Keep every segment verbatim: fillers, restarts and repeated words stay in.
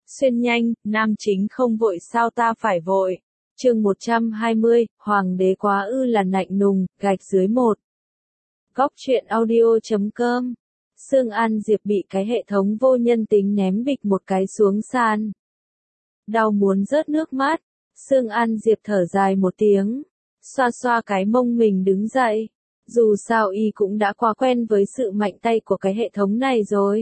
Xuyên nhanh, nam chính không vội sao ta phải vội. Chương một trăm hai mươi, Hoàng đế quá ư là nạnh nùng, gạch dưới một. Góc truyện audio chấm com. Sương An Diệp bị cái hệ thống vô nhân tính ném bịch một cái xuống sàn. Đau muốn rớt nước mắt, Sương An Diệp thở dài một tiếng, xoa xoa cái mông mình đứng dậy. Dù sao y cũng đã quá quen với sự mạnh tay của cái hệ thống này rồi.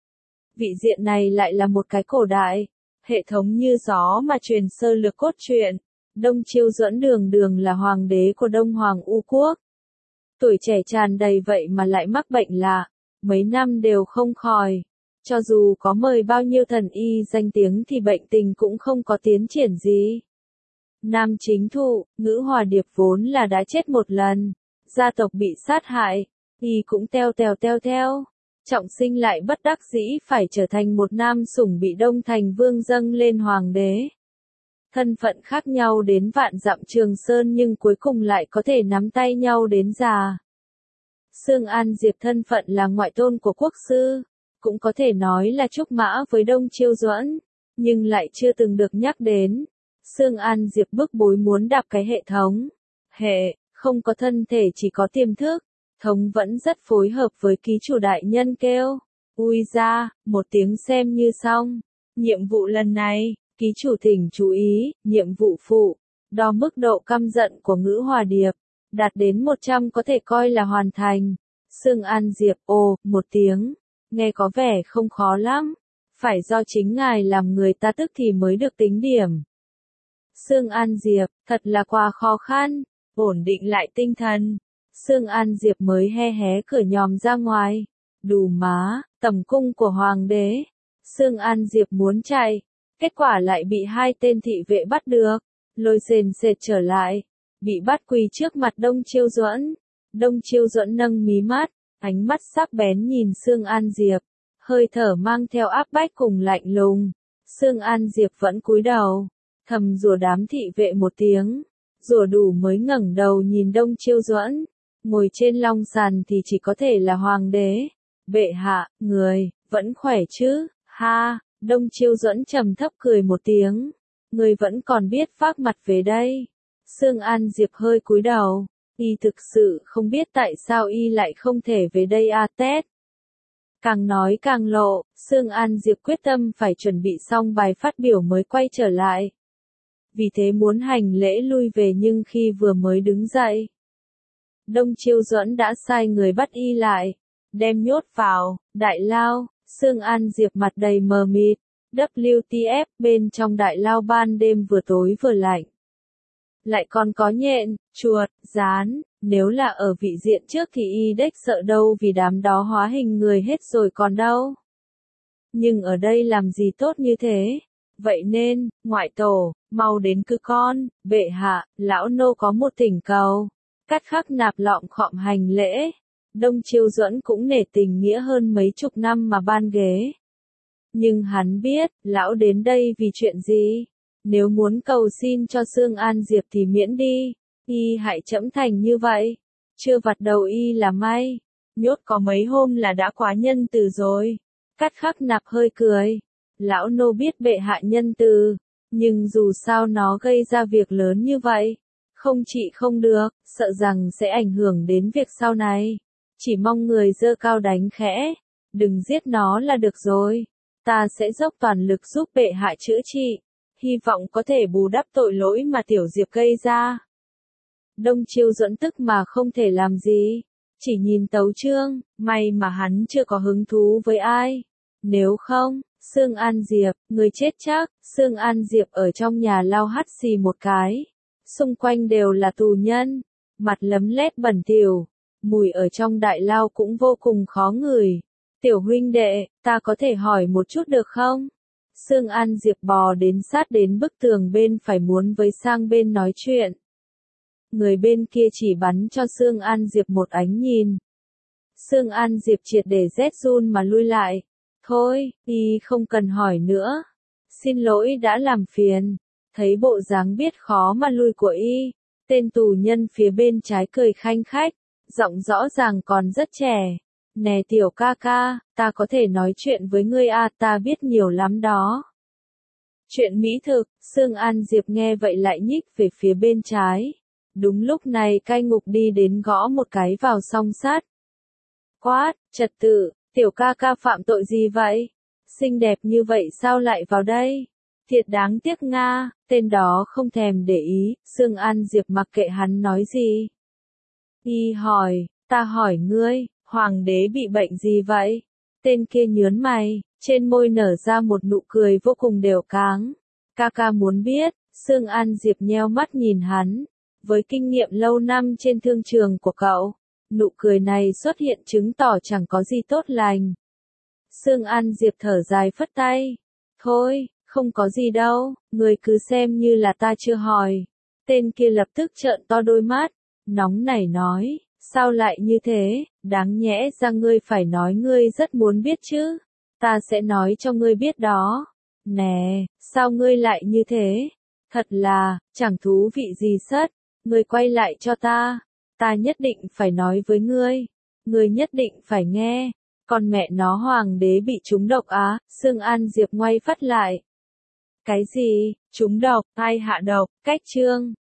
Vị diện này lại là một cái cổ đại, hệ thống như gió mà truyền sơ lược cốt truyện. Đông Chiêu Duẫn đường đường là hoàng đế của Đông Hoàng U Quốc. Tuổi trẻ tràn đầy vậy mà lại mắc bệnh lạ, mấy năm đều không khỏi. Cho dù có mời bao nhiêu thần y danh tiếng thì bệnh tình cũng không có tiến triển gì. Nam chính thụ, Ngữ Hòa Điệp vốn là đã chết một lần, gia tộc bị sát hại, y cũng teo teo teo theo. Trọng sinh lại bất đắc dĩ phải trở thành một nam sủng bị Đông Thành Vương dâng lên hoàng đế. Thân phận khác nhau đến vạn dặm Trường Sơn nhưng cuối cùng lại có thể nắm tay nhau đến già. Sương An Diệp thân phận là ngoại tôn của quốc sư, cũng có thể nói là trúc mã với Đông Chiêu Duẫn, nhưng lại chưa từng được nhắc đến. Sương An Diệp bức bối muốn đạp cái hệ thống. Hệ, không có thân thể chỉ có tiềm thức. Thống vẫn rất phối hợp với ký chủ đại nhân kêu. Ui ra, một tiếng xem như xong. Nhiệm vụ lần này, ký chủ thỉnh chú ý, nhiệm vụ phụ. Đo mức độ căm giận của Ngữ Hòa Điệp. Đạt đến một trăm có thể coi là hoàn thành. Sương An Diệp, ồ, một tiếng. Nghe có vẻ không khó lắm. Phải do chính ngài làm người ta tức thì mới được tính điểm. Sương An Diệp, thật là quá khó khăn. Ổn định lại tinh thần. Sương An Diệp mới he hé cửa nhòm ra ngoài. Đù má, tầm cung của hoàng đế. Sương An Diệp muốn chạy. Kết quả lại bị hai tên thị vệ bắt được. Lôi sền sệt trở lại. Bị bắt quỳ trước mặt Đông Chiêu Duẫn. Đông Chiêu Duẫn nâng mí mắt. Ánh mắt sắc bén nhìn Sương An Diệp. Hơi thở mang theo áp bách cùng lạnh lùng. Sương An Diệp vẫn cúi đầu. Thầm rủa đám thị vệ một tiếng. Rủa đủ mới ngẩng đầu nhìn Đông Chiêu Duẫn. Ngồi trên long sàn thì chỉ có thể là hoàng đế. Bệ hạ, người, vẫn khỏe chứ, ha, Đông Chiêu Duẫn trầm thấp cười một tiếng. Người vẫn còn biết phác mặt về đây. Sương An Diệp hơi cúi đầu. Y thực sự không biết tại sao y lại không thể về đây a tét. Càng nói càng lộ, Sương An Diệp quyết tâm phải chuẩn bị xong bài phát biểu mới quay trở lại. Vì thế muốn hành lễ lui về nhưng khi vừa mới đứng dậy. Đông Chiêu Duẫn đã sai người bắt y lại, đem nhốt vào, đại lao. Sương An Diệp mặt đầy mờ mịt, W T F bên trong đại lao ban đêm vừa tối vừa lạnh. Lại còn có nhện, chuột, gián, nếu là ở vị diện trước thì y đếch sợ đâu vì đám đó hóa hình người hết rồi còn đâu. Nhưng ở đây làm gì tốt như thế? Vậy nên, ngoại tổ, mau đến cư con, bệ hạ, lão nô có một thỉnh cầu. Cắt khắc nạp lọng khọm hành lễ. Đông Chiêu Duẫn cũng nể tình nghĩa hơn mấy chục năm mà ban ghế. Nhưng hắn biết, lão đến đây vì chuyện gì? Nếu muốn cầu xin cho Sương An Diệp thì miễn đi. Y hại trẫm thành như vậy. Chưa vặt đầu y là may. Nhốt có mấy hôm là đã quá nhân từ rồi. Cắt khắc nạp hơi cười. Lão nô biết bệ hạ nhân từ. Nhưng dù sao nó gây ra việc lớn như vậy. Không trị không được, sợ rằng sẽ ảnh hưởng đến việc sau này. Chỉ mong người dơ cao đánh khẽ. Đừng giết nó là được rồi. Ta sẽ dốc toàn lực giúp bệ hạ chữa trị. Hy vọng có thể bù đắp tội lỗi mà Tiểu Diệp gây ra. Đông Chiêu Duẫn tức mà không thể làm gì. Chỉ nhìn tấu chương, may mà hắn chưa có hứng thú với ai. Nếu không, Sương An Diệp, người chết chắc. Sương An Diệp ở trong nhà lao hắt xì một cái. Xung quanh đều là tù nhân, mặt lấm lét bẩn thỉu, mùi ở trong đại lao cũng vô cùng khó ngửi. Tiểu huynh đệ, ta có thể hỏi một chút được không? Sương An Diệp bò đến sát đến bức tường bên phải muốn với sang bên nói chuyện. Người bên kia chỉ bắn cho Sương An Diệp một ánh nhìn. Sương An Diệp triệt để rét run mà lui lại. Thôi, y không cần hỏi nữa. Xin lỗi đã làm phiền. Thấy bộ dáng biết khó mà lui của y, tên tù nhân phía bên trái cười khanh khách, giọng rõ ràng còn rất trẻ. Nè tiểu ca ca, ta có thể nói chuyện với ngươi à, ta biết nhiều lắm đó. Chuyện mỹ thực, Sương An Diệp nghe vậy lại nhích về phía bên trái. Đúng lúc này cai ngục đi đến gõ một cái vào song sắt. Quát, trật tự, tiểu ca ca phạm tội gì vậy? Xinh đẹp như vậy sao lại vào đây? Thiệt đáng tiếc nga, tên đó không thèm để ý, Sương An Diệp mặc kệ hắn nói gì. Y hỏi, ta hỏi ngươi, hoàng đế bị bệnh gì vậy? Tên kia nhớn mày, trên môi nở ra một nụ cười vô cùng đều cáng. Ca ca muốn biết, Sương An Diệp nheo mắt nhìn hắn. Với kinh nghiệm lâu năm trên thương trường của cậu, nụ cười này xuất hiện chứng tỏ chẳng có gì tốt lành. Sương An Diệp thở dài phất tay. Thôi, không có gì đâu, người cứ xem như là ta chưa hỏi. Tên kia lập tức trợn to đôi mắt, nóng nảy nói, sao lại như thế, đáng nhẽ ra ngươi phải nói ngươi rất muốn biết chứ. Ta sẽ nói cho ngươi biết đó. Nè, sao ngươi lại như thế? Thật là, chẳng thú vị gì sất. Ngươi quay lại cho ta. Ta nhất định phải nói với ngươi. Ngươi nhất định phải nghe. Còn mẹ nó hoàng đế bị trúng độc á, Sương An Diệp ngoay phát lại. Cái gì, trúng độc, ai hạ độc, cách chương.